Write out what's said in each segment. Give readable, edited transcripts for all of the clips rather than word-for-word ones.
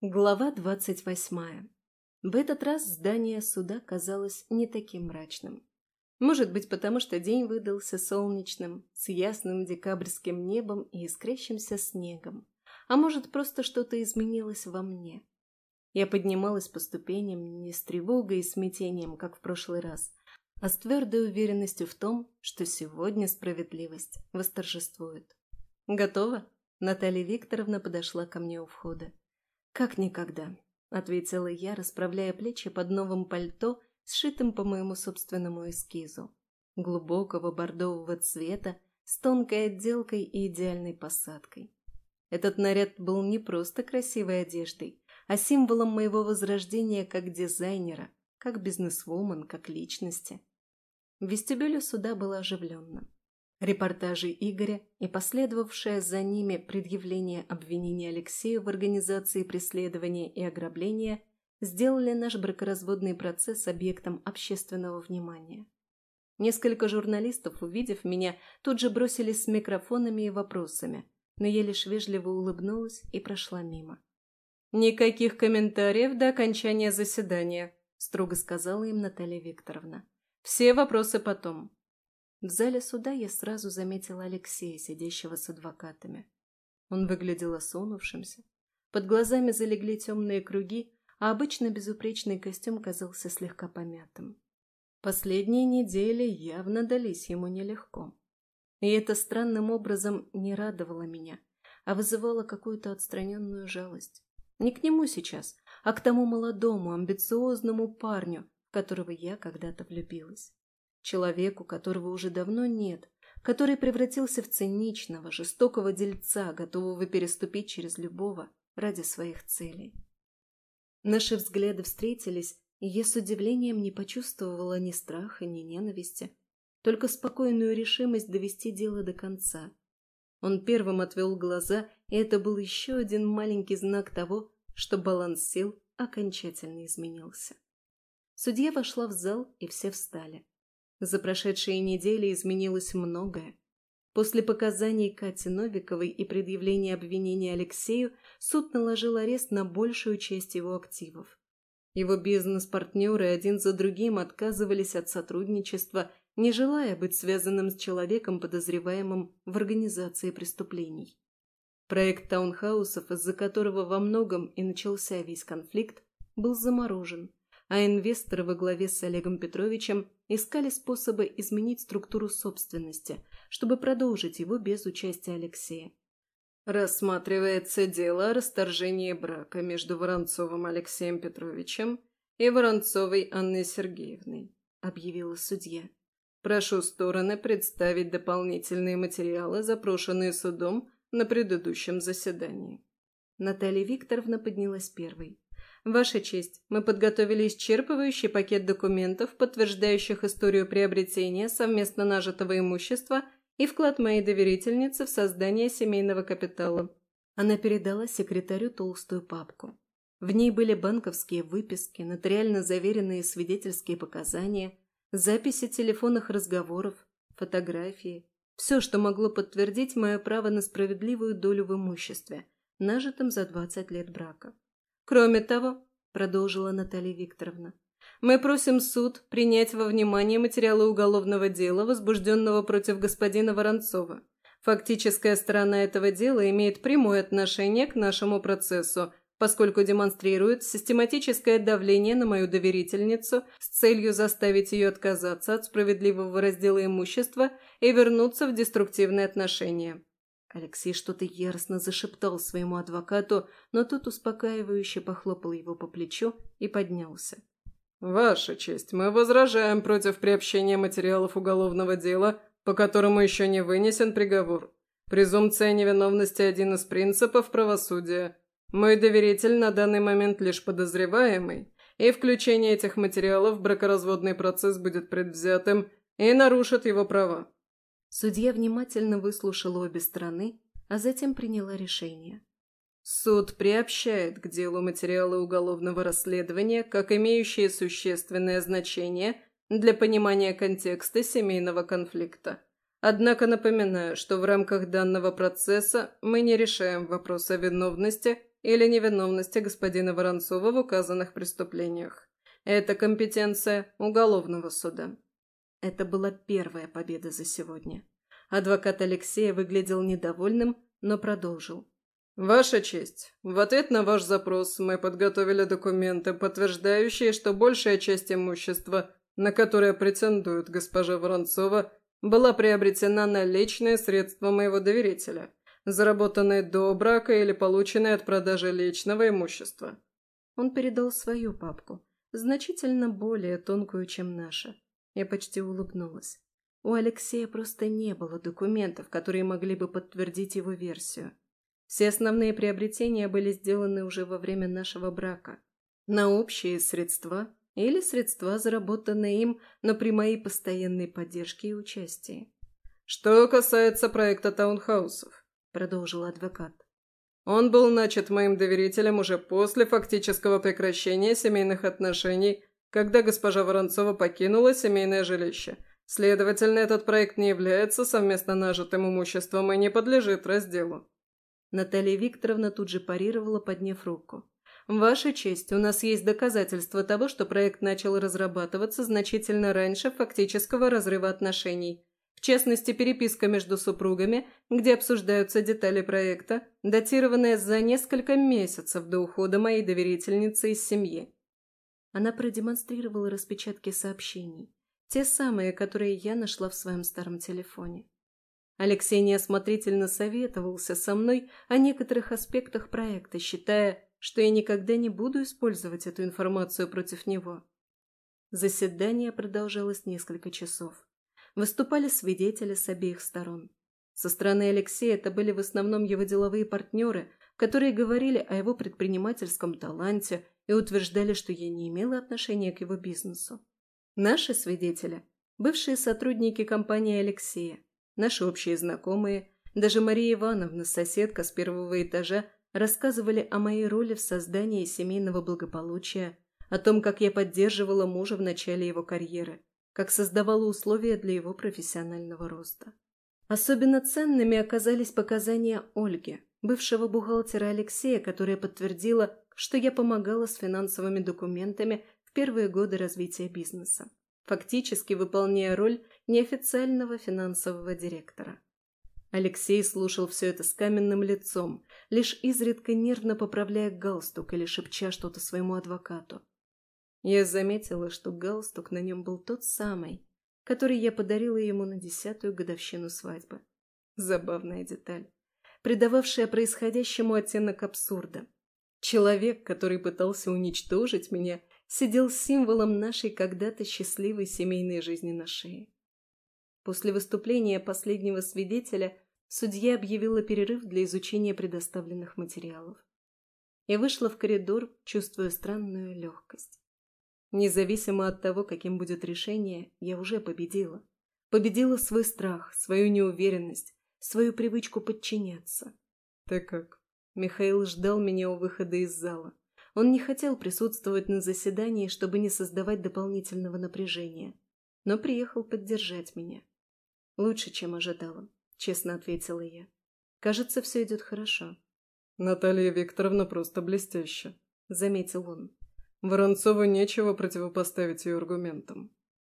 Глава 28. В этот раз здание суда казалось не таким мрачным. Может быть, потому что день выдался солнечным, с ясным декабрьским небом и искрящимся снегом. А может, просто что-то изменилось во мне. Я поднималась по ступеням не с тревогой и смятением, как в прошлый раз, а с твердой уверенностью в том, что сегодня справедливость восторжествует. «Готово?» Наталья Викторовна подошла ко мне у входа. «Как никогда», — ответила я, расправляя плечи под новым пальто, сшитым по моему собственному эскизу. Глубокого бордового цвета, с тонкой отделкой и идеальной посадкой. Этот наряд был не просто красивой одеждой, а символом моего возрождения как дизайнера, как бизнесвумен, как личности. В вестибюле суда было оживленно. Репортажи Игоря и последовавшее за ними предъявление обвинений Алексею в организации преследования и ограбления сделали наш бракоразводный процесс объектом общественного внимания. Несколько журналистов, увидев меня, тут же бросились с микрофонами и вопросами, но я лишь вежливо улыбнулась и прошла мимо. «Никаких комментариев до окончания заседания», – строго сказала им Наталья Викторовна. «Все вопросы потом». В зале суда я сразу заметила Алексея, сидящего с адвокатами. Он выглядел осунувшимся. Под глазами залегли темные круги, а обычно безупречный костюм казался слегка помятым. Последние недели явно дались ему нелегко. И это странным образом не радовало меня, а вызывало какую-то отстраненную жалость. Не к нему сейчас, а к тому молодому, амбициозному парню, в которого я когда-то влюбилась. Человеку, которого уже давно нет, который превратился в циничного, жестокого дельца, готового переступить через любого ради своих целей. Наши взгляды встретились, и я с удивлением не почувствовала ни страха, ни ненависти, только спокойную решимость довести дело до конца. Он первым отвел глаза, и это был еще один маленький знак того, что баланс сил окончательно изменился. Судья вошла в зал, и все встали. За прошедшие недели изменилось многое. После показаний Кати Новиковой и предъявления обвинения Алексею суд наложил арест на большую часть его активов. Его бизнес-партнеры один за другим отказывались от сотрудничества, не желая быть связанным с человеком, подозреваемым в организации преступлений. Проект таунхаусов, из-за которого во многом и начался весь конфликт, был заморожен, а инвесторы во главе с Олегом Петровичем искали способы изменить структуру собственности, чтобы продолжить его без участия Алексея. Рассматривается дело о расторжении брака между Воронцовым Алексеем Петровичем и Воронцовой Анной Сергеевной, объявила судья. Прошу стороны представить дополнительные материалы, запрошенные судом на предыдущем заседании. Наталья Викторовна поднялась первой. «Ваша честь, мы подготовили исчерпывающий пакет документов, подтверждающих историю приобретения совместно нажитого имущества и вклад моей доверительницы в создание семейного капитала». Она передала секретарю толстую папку. В ней были банковские выписки, нотариально заверенные свидетельские показания, записи телефонных разговоров, фотографии. Все, что могло подтвердить мое право на справедливую долю в имуществе, нажитом за 20 лет брака. «Кроме того», – продолжила Наталья Викторовна, – «мы просим суд принять во внимание материалы уголовного дела, возбужденного против господина Воронцова. Фактическая сторона этого дела имеет прямое отношение к нашему процессу, поскольку демонстрирует систематическое давление на мою доверительницу с целью заставить ее отказаться от справедливого раздела имущества и вернуться в деструктивные отношения». Алексей что-то яростно зашептал своему адвокату, но тот успокаивающе похлопал его по плечу и поднялся. «Ваша честь, мы возражаем против приобщения материалов уголовного дела, по которому еще не вынесен приговор. Презумпция невиновности – один из принципов правосудия. Мой доверитель на данный момент лишь подозреваемый, и включение этих материалов в бракоразводный процесс будет предвзятым и нарушит его права». Судья внимательно выслушала обе стороны, а затем приняла решение. Суд приобщает к делу материалы уголовного расследования как имеющие существенное значение для понимания контекста семейного конфликта. Однако напоминаю, что в рамках данного процесса мы не решаем вопрос о виновности или невиновности господина Воронцова в указанных преступлениях. Это компетенция уголовного суда». Это была первая победа за сегодня. Адвокат Алексея выглядел недовольным, но продолжил. «Ваша честь, в ответ на ваш запрос мы подготовили документы, подтверждающие, что большая часть имущества, на которое претендует госпожа Воронцова, была приобретена на личные средства моего доверителя, заработанные до брака или полученные от продажи личного имущества». Он передал свою папку, значительно более тонкую, чем наша. Я почти улыбнулась. У Алексея просто не было документов, которые могли бы подтвердить его версию. Все основные приобретения были сделаны уже во время нашего брака. На общие средства или средства, заработанные им, но при моей постоянной поддержке и участии. «Что касается проекта таунхаусов», — продолжил адвокат, «он был начат моим доверителем уже после фактического прекращения семейных отношений, когда госпожа Воронцова покинула семейное жилище. Следовательно, этот проект не является совместно нажитым имуществом и не подлежит разделу». Наталья Викторовна тут же парировала, подняв руку. «Ваша честь, у нас есть доказательства того, что проект начал разрабатываться значительно раньше фактического разрыва отношений. В частности, переписка между супругами, где обсуждаются детали проекта, датированная за несколько месяцев до ухода моей доверительницы из семьи». Она продемонстрировала распечатки сообщений, те самые, которые я нашла в своем старом телефоне. Алексей неосмотрительно советовался со мной о некоторых аспектах проекта, считая, что я никогда не буду использовать эту информацию против него. Заседание продолжалось несколько часов. Выступали свидетели с обеих сторон. Со стороны Алексея это были в основном его деловые партнеры, которые говорили о его предпринимательском таланте и утверждали, что я не имела отношения к его бизнесу. Наши свидетели – бывшие сотрудники компании Алексея, наши общие знакомые, даже Мария Ивановна, соседка с первого этажа, рассказывали о моей роли в создании семейного благополучия, о том, как я поддерживала мужа в начале его карьеры, как создавала условия для его профессионального роста. Особенно ценными оказались показания Ольги, бывшего бухгалтера Алексея, которая подтвердила, что я помогала с финансовыми документами в первые годы развития бизнеса, фактически выполняя роль неофициального финансового директора. Алексей слушал все это с каменным лицом, лишь изредка нервно поправляя галстук или шепча что-то своему адвокату. Я заметила, что галстук на нем был тот самый, который я подарила ему на 10-ю годовщину свадьбы. Забавная деталь, придававшая происходящему оттенок абсурда. Человек, который пытался уничтожить меня, сидел символом нашей когда-то счастливой семейной жизни на шее. После выступления последнего свидетеля судья объявила перерыв для изучения предоставленных материалов. Я вышла в коридор, чувствуя странную легкость. Независимо от того, каким будет решение, я уже победила. Победила свой страх, свою неуверенность, свою привычку подчиняться. «Ты как?» Михаил ждал меня у выхода из зала. Он не хотел присутствовать на заседании, чтобы не создавать дополнительного напряжения, но приехал поддержать меня. «Лучше, чем ожидала», — честно ответила я. «Кажется, все идет хорошо». «Наталья Викторовна просто блестяще», — заметил он. «Воронцову нечего противопоставить ее аргументам».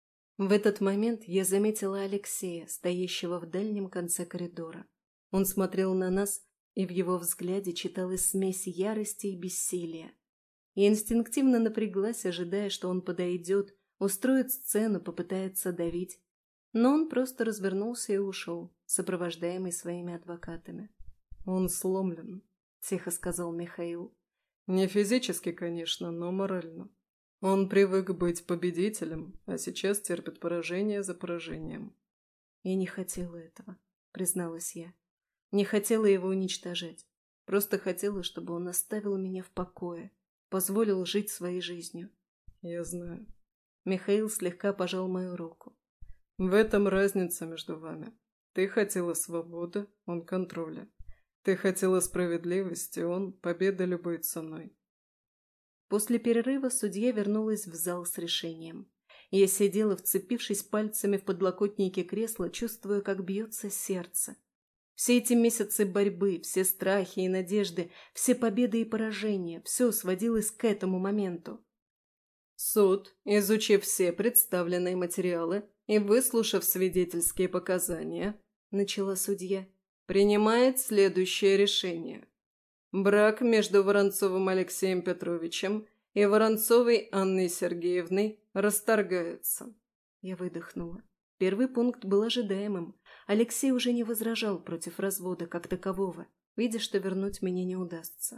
В этот момент я заметила Алексея, стоящего в дальнем конце коридора. Он смотрел на нас, и в его взгляде читалась смесь ярости и бессилия. Я инстинктивно напряглась, ожидая, что он подойдет, устроит сцену, попытается давить. Но он просто развернулся и ушел, сопровождаемый своими адвокатами. «Он сломлен», — тихо сказал Михаил. «Не физически, конечно, но морально. Он привык быть победителем, а сейчас терпит поражение за поражением». «Я не хотела этого», — призналась я. «Не хотела его уничтожать. Просто хотела, чтобы он оставил меня в покое, позволил жить своей жизнью». «Я знаю». Михаил слегка пожал мою руку. «В этом разница между вами. Ты хотела свободы, он контроля. Ты хотела справедливости, он победы любой ценой». После перерыва судья вернулась в зал с решением. Я сидела, вцепившись пальцами в подлокотники кресла, чувствуя, как бьется сердце. Все эти месяцы борьбы, все страхи и надежды, все победы и поражения – все сводилось к этому моменту. Суд, изучив все представленные материалы и выслушав свидетельские показания, начала судья, принимает следующее решение. Брак между Воронцовым Алексеем Петровичем и Воронцовой Анной Сергеевной расторгается. Я выдохнула. Первый пункт был ожидаемым. Алексей уже не возражал против развода как такового, видя, что вернуть меня не удастся.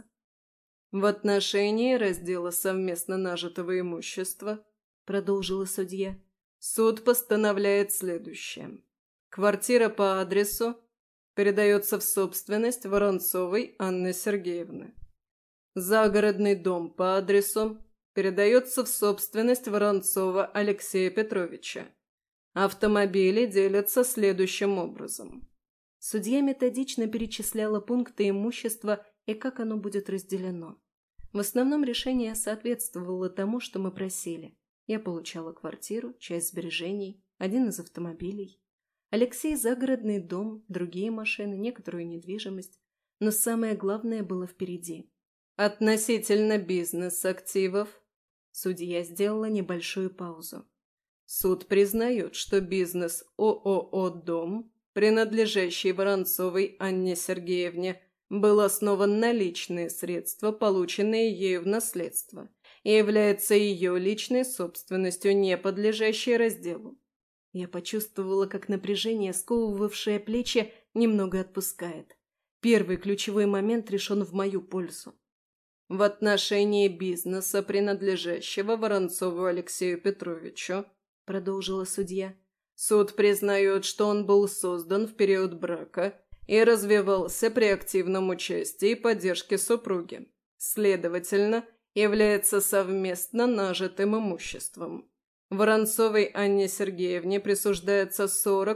В отношении раздела совместно нажитого имущества, продолжила судья, суд постановляет следующее. Квартира по адресу передается в собственность Воронцовой Анны Сергеевны. Загородный дом по адресу передается в собственность Воронцова Алексея Петровича. Автомобили делятся следующим образом. Судья методично перечисляла пункты имущества и как оно будет разделено. В основном решение соответствовало тому, что мы просили. Я получала квартиру, часть сбережений, один из автомобилей. Алексей – загородный дом, другие машины, некоторую недвижимость. Но самое главное было впереди. Относительно бизнес-активов. Судья сделала небольшую паузу. Суд признает, что бизнес ООО «Дом», принадлежащий Воронцовой Анне Сергеевне, был основан на личные средства, полученные ею в наследство, и является ее личной собственностью, не подлежащей разделу. Я почувствовала, как напряжение, сковывавшее плечи, немного отпускает. Первый ключевой момент решен в мою пользу. В отношении бизнеса, принадлежащего Воронцову Алексею Петровичу, продолжила судья, суд признает, что он был создан в период брака и развивался при активном участии и поддержке супруги. Следовательно, является совместно нажитым имуществом. Воронцовой Анне Сергеевне присуждается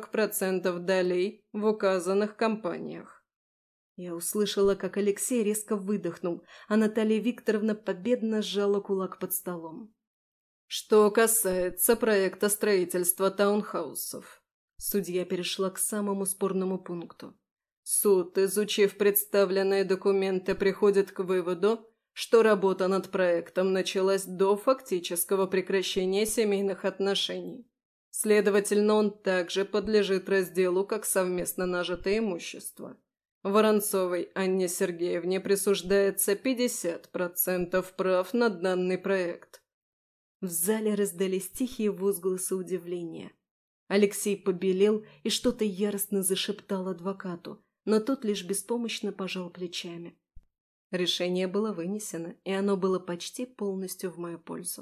40% долей в указанных компаниях. Я услышала, как Алексей резко выдохнул, а Наталья Викторовна победно сжала кулак под столом. Что касается проекта строительства таунхаусов, судья перешла к самому спорному пункту. Суд, изучив представленные документы, приходит к выводу, что работа над проектом началась до фактического прекращения семейных отношений. Следовательно, он также подлежит разделу как совместно нажитое имущество. Воронцовой Анне Сергеевне присуждается 50% прав на данный проект. В зале раздались тихие возгласы удивления. Алексей побелел и что-то яростно зашептал адвокату, но тот лишь беспомощно пожал плечами. Решение было вынесено, и оно было почти полностью в мою пользу.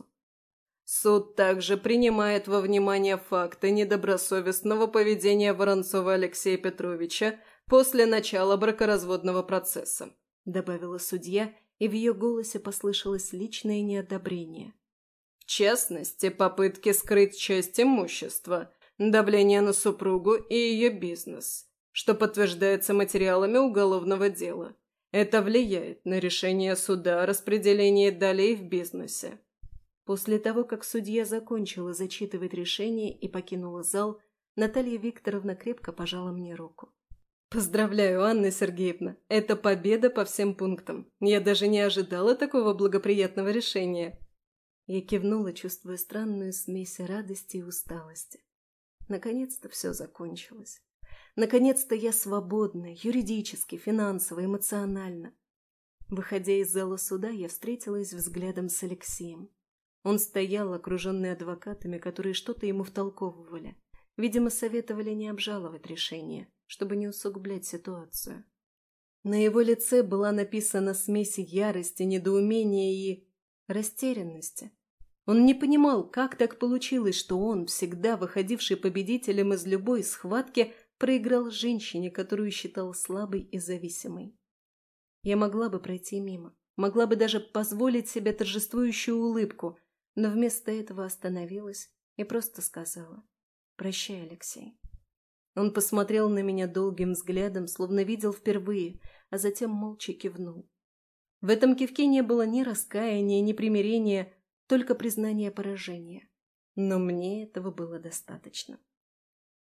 Суд также принимает во внимание факты недобросовестного поведения Воронцова Алексея Петровича после начала бракоразводного процесса, добавила судья, и в ее голосе послышалось личное неодобрение. В частности, попытки скрыть часть имущества, давление на супругу и ее бизнес, что подтверждается материалами уголовного дела. Это влияет на решение суда о распределении долей в бизнесе. После того, как судья закончила зачитывать решение и покинула зал, Наталья Викторовна крепко пожала мне руку. «Поздравляю, Анна Сергеевна, это победа по всем пунктам. Я даже не ожидала такого благоприятного решения». Я кивнула, чувствуя странную смесь радости и усталости. Наконец-то все закончилось. Наконец-то я свободна, юридически, финансово, эмоционально. Выходя из зала суда, я встретилась взглядом с Алексеем. Он стоял, окруженный адвокатами, которые что-то ему втолковывали. Видимо, советовали не обжаловать решение, чтобы не усугублять ситуацию. На его лице была написана смесь ярости, недоумения и растерянности. Он не понимал, как так получилось, что он, всегда выходивший победителем из любой схватки, проиграл женщине, которую считал слабой и зависимой. Я могла бы пройти мимо, могла бы даже позволить себе торжествующую улыбку, но вместо этого остановилась и просто сказала: «Прощай, Алексей». Он посмотрел на меня долгим взглядом, словно видел впервые, а затем молча кивнул. В этом кивке не было ни раскаяния, ни примирения, только признание поражения. Но мне этого было достаточно.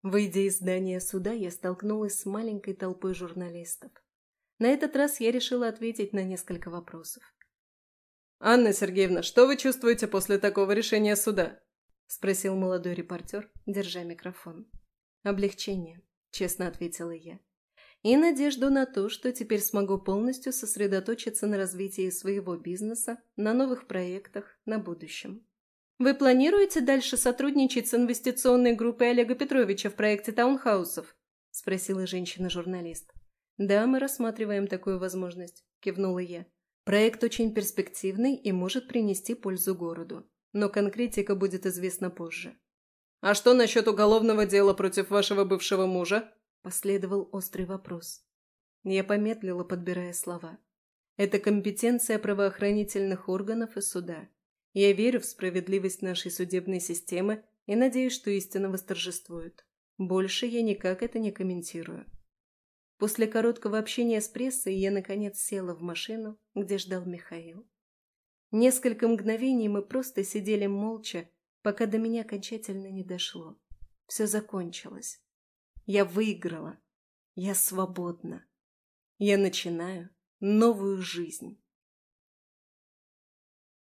Выйдя из здания суда, я столкнулась с маленькой толпой журналистов. На этот раз я решила ответить на несколько вопросов. «Анна Сергеевна, что вы чувствуете после такого решения суда?» – спросил молодой репортер, держа микрофон. «Облегчение», – честно ответила я. «И надежду на то, что теперь смогу полностью сосредоточиться на развитии своего бизнеса, на новых проектах, на будущем». «Вы планируете дальше сотрудничать с инвестиционной группой Олега Петровича в проекте таунхаусов?» – спросила женщина-журналист. «Да, мы рассматриваем такую возможность», – кивнула я. «Проект очень перспективный и может принести пользу городу, но конкретика будет известна позже». «А что насчет уголовного дела против вашего бывшего мужа?» – последовал острый вопрос. Я помедлила, подбирая слова. «Это компетенция правоохранительных органов и суда. Я верю в справедливость нашей судебной системы и надеюсь, что истина восторжествует. Больше я никак это не комментирую». После короткого общения с прессой я, наконец, села в машину, где ждал Михаил. Несколько мгновений мы просто сидели молча, пока до меня окончательно не дошло. Все закончилось. Я выиграла. Я свободна. Я начинаю новую жизнь.